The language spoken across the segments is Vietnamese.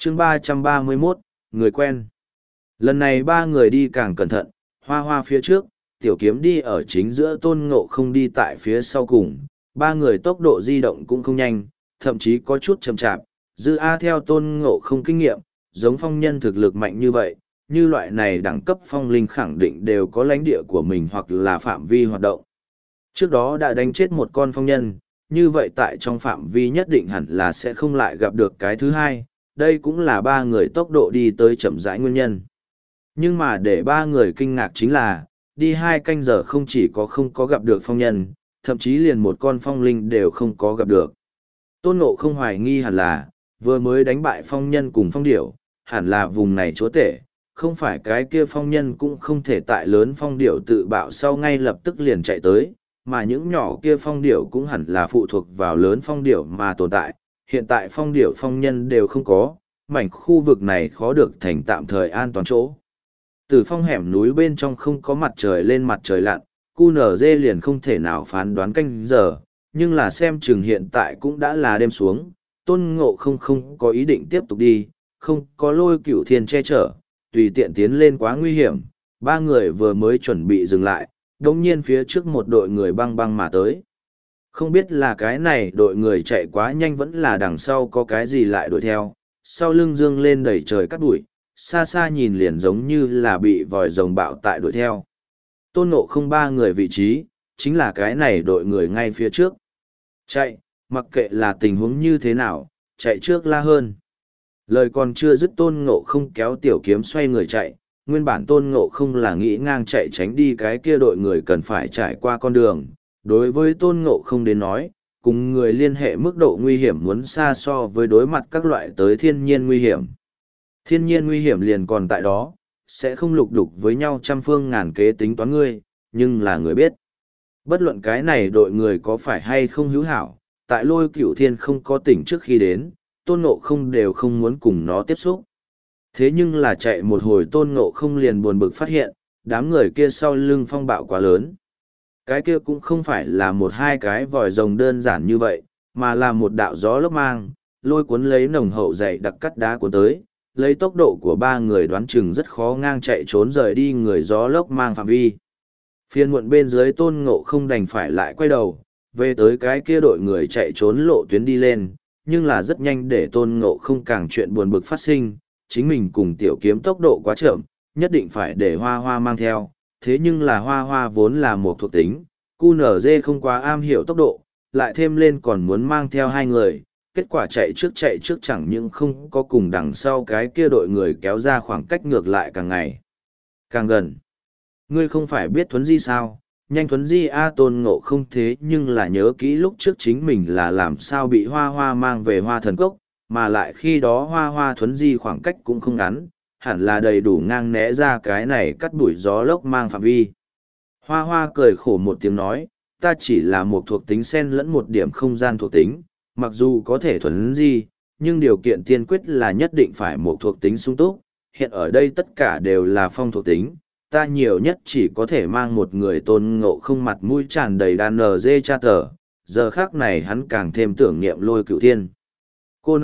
chương 331, người quen. Lần này ba người đi càng cẩn thận, Hoa Hoa phía trước, Tiểu Kiếm đi ở chính giữa, Tôn Ngộ không đi tại phía sau cùng. Ba người tốc độ di động cũng không nhanh, thậm chí có chút chậm chạp. Dư A theo Tôn Ngộ không kinh nghiệm, giống phong nhân thực lực mạnh như vậy, như loại này đẳng cấp phong linh khẳng định đều có lãnh địa của mình hoặc là phạm vi hoạt động. Trước đó đã đánh chết một con phong nhân, như vậy tại trong phạm vi nhất định hẳn là sẽ không lại gặp được cái thứ hai, đây cũng là ba người tốc độ đi tới chậm rãi nguyên nhân. Nhưng mà để ba người kinh ngạc chính là, đi 2 canh giờ không chỉ không có gặp được phong nhân, thậm chí liền một con phong linh đều không có gặp được. Tôn Ngộ không hoài nghi hẳn là, vừa mới đánh bại phong nhân cùng phong điểu, hẳn là vùng này chúa tể, không phải cái kia phong nhân cũng không thể tại lớn phong điểu tự bạo sau ngay lập tức liền chạy tới, mà những nhỏ kia phong điểu cũng hẳn là phụ thuộc vào lớn phong điểu mà tồn tại. Hiện tại phong điểu phong nhân đều không có, mảnh khu vực này khó được thành tạm thời an toàn chỗ. Từ phong hẻm núi bên trong không có mặt trời lên mặt trời lặn, QNZ liền không thể nào phán đoán canh giờ, nhưng là xem chừng hiện tại cũng đã là đêm xuống, Tôn Ngộ không có ý định tiếp tục đi, không có Lôi Cửu Thiên che chở, tùy tiện tiến lên quá nguy hiểm. Ba người vừa mới chuẩn bị dừng lại, đồng nhiên phía trước một đội người băng băng mà tới. Không biết là cái này đội người chạy quá nhanh vẫn là đằng sau có cái gì lại đuổi theo, sau lưng dương lên đầy trời cắt bụi, xa xa nhìn liền giống như là bị vòi rồng bạo tại đuổi theo. Tôn Ngộ không ba người vị trí, chính là cái này đội người ngay phía trước. Chạy, mặc kệ là tình huống như thế nào, chạy trước la hơn. Lời còn chưa dứt Tôn Ngộ không kéo Tiểu Kiếm xoay người chạy, nguyên bản Tôn Ngộ không là nghĩ ngang chạy tránh đi cái kia đội người cần phải trải qua con đường. Đối với Tôn Ngộ không đến nói, cùng người liên hệ mức độ nguy hiểm muốn xa so với đối mặt các loại tới thiên nhiên nguy hiểm. Thiên nhiên nguy hiểm liền còn tại đó, sẽ không lục đục với nhau trăm phương ngàn kế tính toán ngươi, nhưng là người biết. Bất luận cái này đội người có phải hay không hữu hảo, tại Lôi Cửu Thiên không có tỉnh trước khi đến, Tôn Ngộ không đều không muốn cùng nó tiếp xúc. Thế nhưng là chạy một hồi Tôn Ngộ không liền buồn bực phát hiện, đám người kia sau lưng phong bạo quá lớn. Cái kia cũng không phải là một hai cái vòi rồng đơn giản như vậy, mà là một đạo gió lốc mang, lôi cuốn lấy nồng hậu dày đặc cắt đá cuốn tới, lấy tốc độ của ba người đoán chừng rất khó ngang chạy trốn rời đi người gió lốc mang phạm vi. Phiên muộn bên dưới Tôn Ngộ không đành phải lại quay đầu, về tới cái kia đội người chạy trốn lộ tuyến đi lên, nhưng là rất nhanh để Tôn Ngộ không càng chuyện buồn bực phát sinh, chính mình cùng Tiểu Kiếm tốc độ quá chậm, nhất định phải để Hoa Hoa mang theo, thế nhưng là Hoa Hoa vốn là một thuộc tính, QNZ không quá am hiểu tốc độ, lại thêm lên còn muốn mang theo hai người, kết quả chạy trước chẳng những không có cùng đằng sau cái kia đội người kéo ra khoảng cách ngược lại càng ngày càng gần. Ngươi không phải biết thuấn di sao? Nhanh thuấn di a. Tôn Ngộ không thế nhưng là nhớ kỹ lúc trước chính mình là làm sao bị Hoa Hoa mang về Hoa Thần Cốc, mà lại khi đó Hoa Hoa thuấn di khoảng cách cũng không ngắn, hẳn là đầy đủ ngang né ra cái này cắt đuổi gió lốc mang phạm vi. Hoa Hoa cười khổ một tiếng nói, ta chỉ là một thuộc tính xen lẫn một điểm không gian thuộc tính, mặc dù có thể thuấn di, nhưng điều kiện tiên quyết là nhất định phải một thuộc tính sung túc, hiện ở đây tất cả đều là phong thuộc tính, ta nhiều nhất chỉ có thể mang một người. Tôn Ngộ không mặt mũi tràn đầy đàn NG cha tờ, giờ khác này hắn càng thêm tưởng niệm Lôi Cửu Thiên. Cô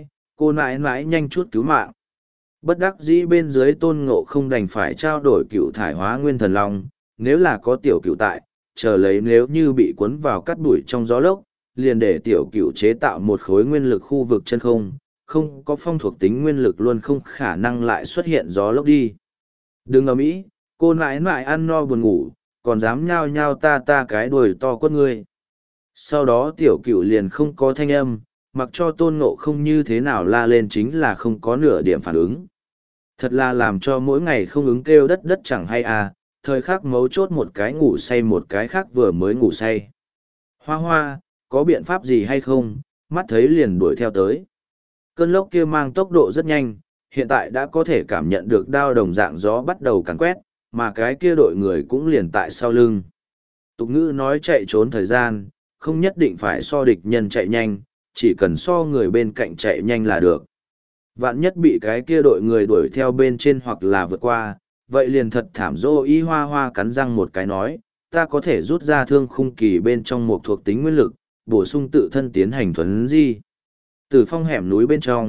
nãi nãi nhanh chút cứu mạng. Bất đắc dĩ bên dưới Tôn Ngộ không đành phải trao đổi cựu thải hóa nguyên thần long, nếu là có tiểu cựu tại, chờ lấy nếu như bị cuốn vào cắt đuổi trong gió lốc, liền để tiểu cựu chế tạo một khối nguyên lực khu vực chân không, không có phong thuộc tính nguyên lực luôn không khả năng lại xuất hiện gió lốc đi. Đừng ầm ĩ, cô nãi nãi ăn no buồn ngủ, còn dám nhao nhao ta cái đuôi to quất ngươi. Sau đó tiểu cựu liền không có thanh âm, mặc cho Tôn Ngộ không như thế nào la lên chính là không có nửa điểm phản ứng. Thật là làm cho mỗi ngày không ứng kêu đất đất chẳng hay à, thời khắc mấu chốt một cái ngủ say một cái khác vừa mới ngủ say. Hoa Hoa, có biện pháp gì hay không, mắt thấy liền đuổi theo tới. Cơn lốc kia mang tốc độ rất nhanh, hiện tại đã có thể cảm nhận được đao đồng dạng gió bắt đầu càn quét, mà cái kia đội người cũng liền tại sau lưng. Tục ngữ nói chạy trốn thời gian, không nhất định phải so địch nhân chạy nhanh, chỉ cần so người bên cạnh chạy nhanh là được. Vạn nhất bị cái kia đội người đuổi theo bên trên hoặc là vượt qua, vậy liền thật thảm. Dô Y Hoa Hoa cắn răng một cái nói, ta có thể rút ra thương khung kỳ bên trong một thuộc tính nguyên lực, bổ sung tự thân tiến hành thuấn di. Từ phong hẻm núi bên trong,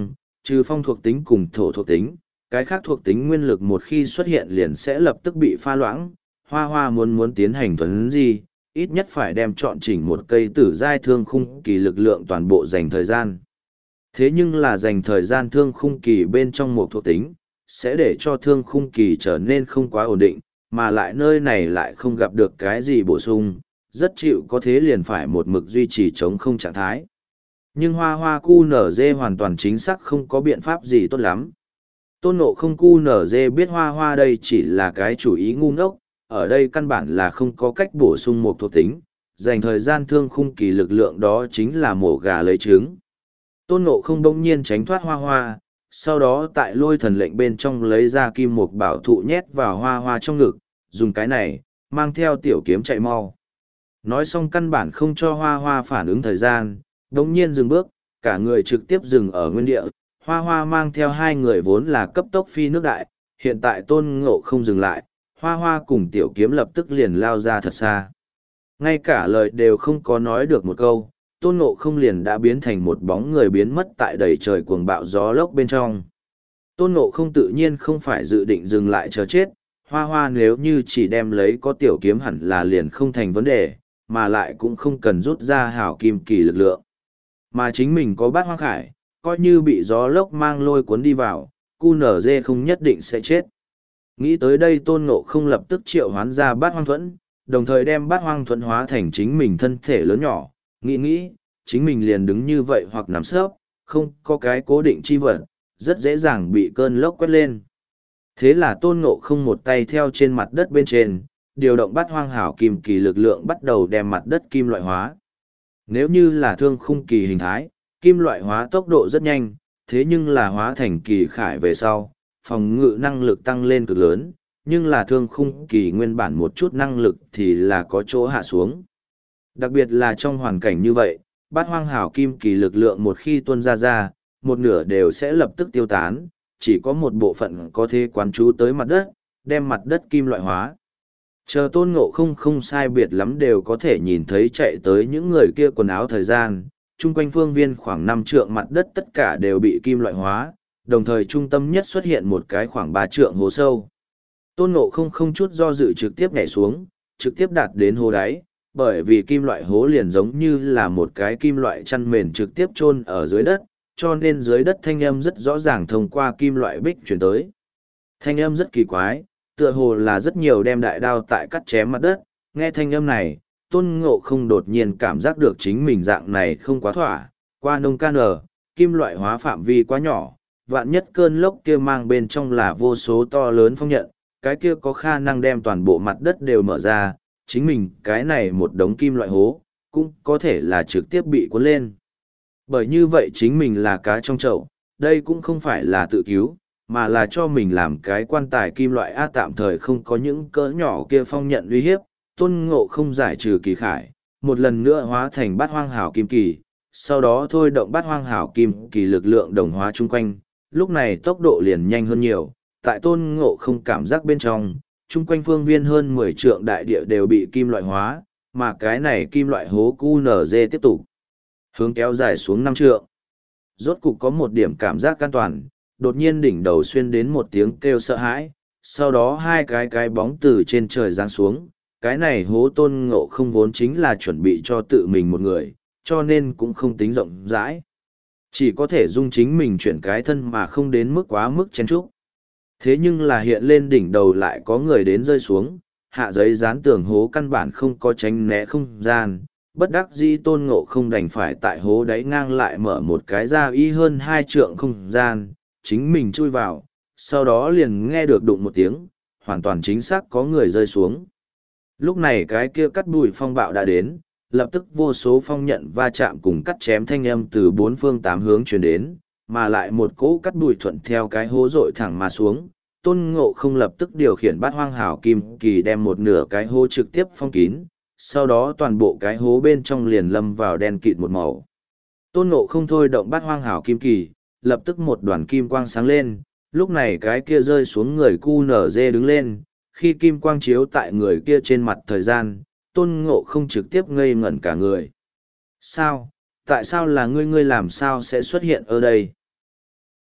Trừ phong thuộc tính cùng thổ thuộc tính, cái khác thuộc tính nguyên lực một khi xuất hiện liền sẽ lập tức bị pha loãng. Hoa Hoa muốn tiến hành thuấn gì, ít nhất phải đem trọn chỉnh một cây tử giai thương khung kỳ lực lượng toàn bộ dành thời gian. Thế nhưng là dành thời gian thương khung kỳ bên trong một thuộc tính, sẽ để cho thương khung kỳ trở nên không quá ổn định, mà lại nơi này lại không gặp được cái gì bổ sung, rất chịu có thế liền phải một mực duy trì chống không trạng thái. Nhưng Hoa Hoa QNZ hoàn toàn chính xác không có biện pháp gì tốt lắm. Tôn Ngộ không QNZ biết Hoa Hoa đây chỉ là cái chủ ý ngu ngốc, ở đây căn bản là không có cách bổ sung một thuộc tính, dành thời gian thương khung kỳ lực lượng đó chính là mổ gà lấy trứng. Tôn Ngộ không bỗng nhiên tránh thoát Hoa Hoa, sau đó tại lôi thần lệnh bên trong lấy ra kim mục bảo thụ nhét vào Hoa Hoa trong ngực, dùng cái này, mang theo tiểu kiếm chạy mau. Nói xong căn bản không cho Hoa Hoa phản ứng thời gian, bỗng nhiên dừng bước, cả người trực tiếp dừng ở nguyên địa. Hoa Hoa mang theo hai người vốn là cấp tốc phi nước đại, hiện tại Tôn Ngộ không dừng lại, Hoa Hoa cùng tiểu kiếm lập tức liền lao ra thật xa. Ngay cả lời đều không có nói được một câu, Tôn Ngộ không liền đã biến thành một bóng người biến mất tại đầy trời cuồng bạo gió lốc bên trong. Tôn Ngộ không tự nhiên không phải dự định dừng lại chờ chết, Hoa Hoa nếu như chỉ đem lấy có tiểu kiếm hẳn là liền không thành vấn đề, mà lại cũng không cần rút ra hảo kim kỳ lực lượng. Mà chính mình có bát hoang khải, coi như bị gió lốc mang lôi cuốn đi vào, QNZ không nhất định sẽ chết. Nghĩ tới đây Tôn Ngộ không lập tức triệu hoán ra bát hoang thuẫn, đồng thời đem bát hoang thuẫn hóa thành chính mình thân thể lớn nhỏ, nghĩ, chính mình liền đứng như vậy hoặc nằm sấp, không có cái cố định chi vật, rất dễ dàng bị cơn lốc quét lên. Thế là Tôn Ngộ không một tay theo trên mặt đất bên trên, điều động bát hoang hảo kim kỳ lực lượng bắt đầu đem mặt đất kim loại hóa. Nếu như là thương khung kỳ hình thái, kim loại hóa tốc độ rất nhanh, thế nhưng là hóa thành kỳ khải về sau, phòng ngự năng lực tăng lên cực lớn, nhưng là thương khung kỳ nguyên bản một chút năng lực thì là có chỗ hạ xuống. Đặc biệt là trong hoàn cảnh như vậy, bát hoang hảo kim kỳ lực lượng một khi tuôn ra, một nửa đều sẽ lập tức tiêu tán, chỉ có một bộ phận có thể quán trú tới mặt đất, đem mặt đất kim loại hóa. Chờ Tôn Ngộ không sai biệt lắm đều có thể nhìn thấy chạy tới những người kia quần áo thời gian, chung quanh phương viên khoảng 5 trượng mặt đất tất cả đều bị kim loại hóa, đồng thời trung tâm nhất xuất hiện một cái khoảng 3 trượng hố sâu. Tôn Ngộ không chút do dự trực tiếp nhảy xuống, trực tiếp đạt đến hố đáy, bởi vì kim loại hố liền giống như là một cái kim loại chăn mền trực tiếp chôn ở dưới đất, cho nên dưới đất thanh âm rất rõ ràng thông qua kim loại bích chuyển tới. Thanh âm rất kỳ quái, tựa hồ là rất nhiều đem đại đao tại cắt chém mặt đất, nghe thanh âm này, Tôn Ngộ không đột nhiên cảm giác được chính mình dạng này không quá thỏa, qua nông can kim loại hóa phạm vi quá nhỏ, vạn nhất cơn lốc kia mang bên trong là vô số to lớn phong nhận, cái kia có khả năng đem toàn bộ mặt đất đều mở ra, chính mình cái này một đống kim loại hố, cũng có thể là trực tiếp bị cuốn lên. Bởi như vậy chính mình là cá trong chậu, đây cũng không phải là tự cứu, mà là cho mình làm cái quan tài kim loại tạm thời không có những cỡ nhỏ kia phong nhận uy hiếp. Tôn Ngộ không giải trừ kỳ khải, một lần nữa hóa thành bát hoang hảo kim kỳ, sau đó thôi động bát hoang hảo kim kỳ lực lượng đồng hóa chung quanh, lúc này tốc độ liền nhanh hơn nhiều, tại Tôn Ngộ không cảm giác bên trong, chung quanh phương viên hơn 10 trượng đại địa đều bị kim loại hóa, mà cái này kim loại hố QNZ tiếp tục hướng kéo dài xuống 5 trượng. Rốt cục có một điểm cảm giác an toàn, đột nhiên đỉnh đầu xuyên đến một tiếng kêu sợ hãi, sau đó hai cái bóng từ trên trời giáng xuống, cái này hố Tôn Ngộ không vốn chính là chuẩn bị cho tự mình một người, cho nên cũng không tính rộng rãi. Chỉ có thể dung chính mình chuyển cái thân mà không đến mức quá mức chen chúc. Thế nhưng là hiện lên đỉnh đầu lại có người đến rơi xuống, hạ giấy dán tường hố căn bản không có tránh né không gian, bất đắc dĩ Tôn Ngộ không đành phải tại hố đáy ngang lại mở một cái ra y hơn 2 trượng không gian, chính mình chui vào, sau đó liền nghe được đụng một tiếng, hoàn toàn chính xác có người rơi xuống. Lúc này cái kia cắt bụi phong bạo đã đến, lập tức vô số phong nhận va chạm cùng cắt chém thanh âm từ 4 phương 8 hướng truyền đến, mà lại một cỗ cắt bụi thuận theo cái hố rội thẳng mà xuống. Tôn Ngộ không lập tức điều khiển bát hoang hảo kim kỳ đem một nửa cái hố trực tiếp phong kín, sau đó toàn bộ cái hố bên trong liền lâm vào đen kịt một màu. Tôn Ngộ không thôi động bát hoang hảo kim kỳ, lập tức một đoàn kim quang sáng lên, lúc này cái kia rơi xuống người QNZ đứng lên, khi kim quang chiếu tại người kia trên mặt thời gian, Tôn Ngộ không trực tiếp ngây ngẩn cả người. Sao? Tại sao là ngươi làm sao sẽ xuất hiện ở đây?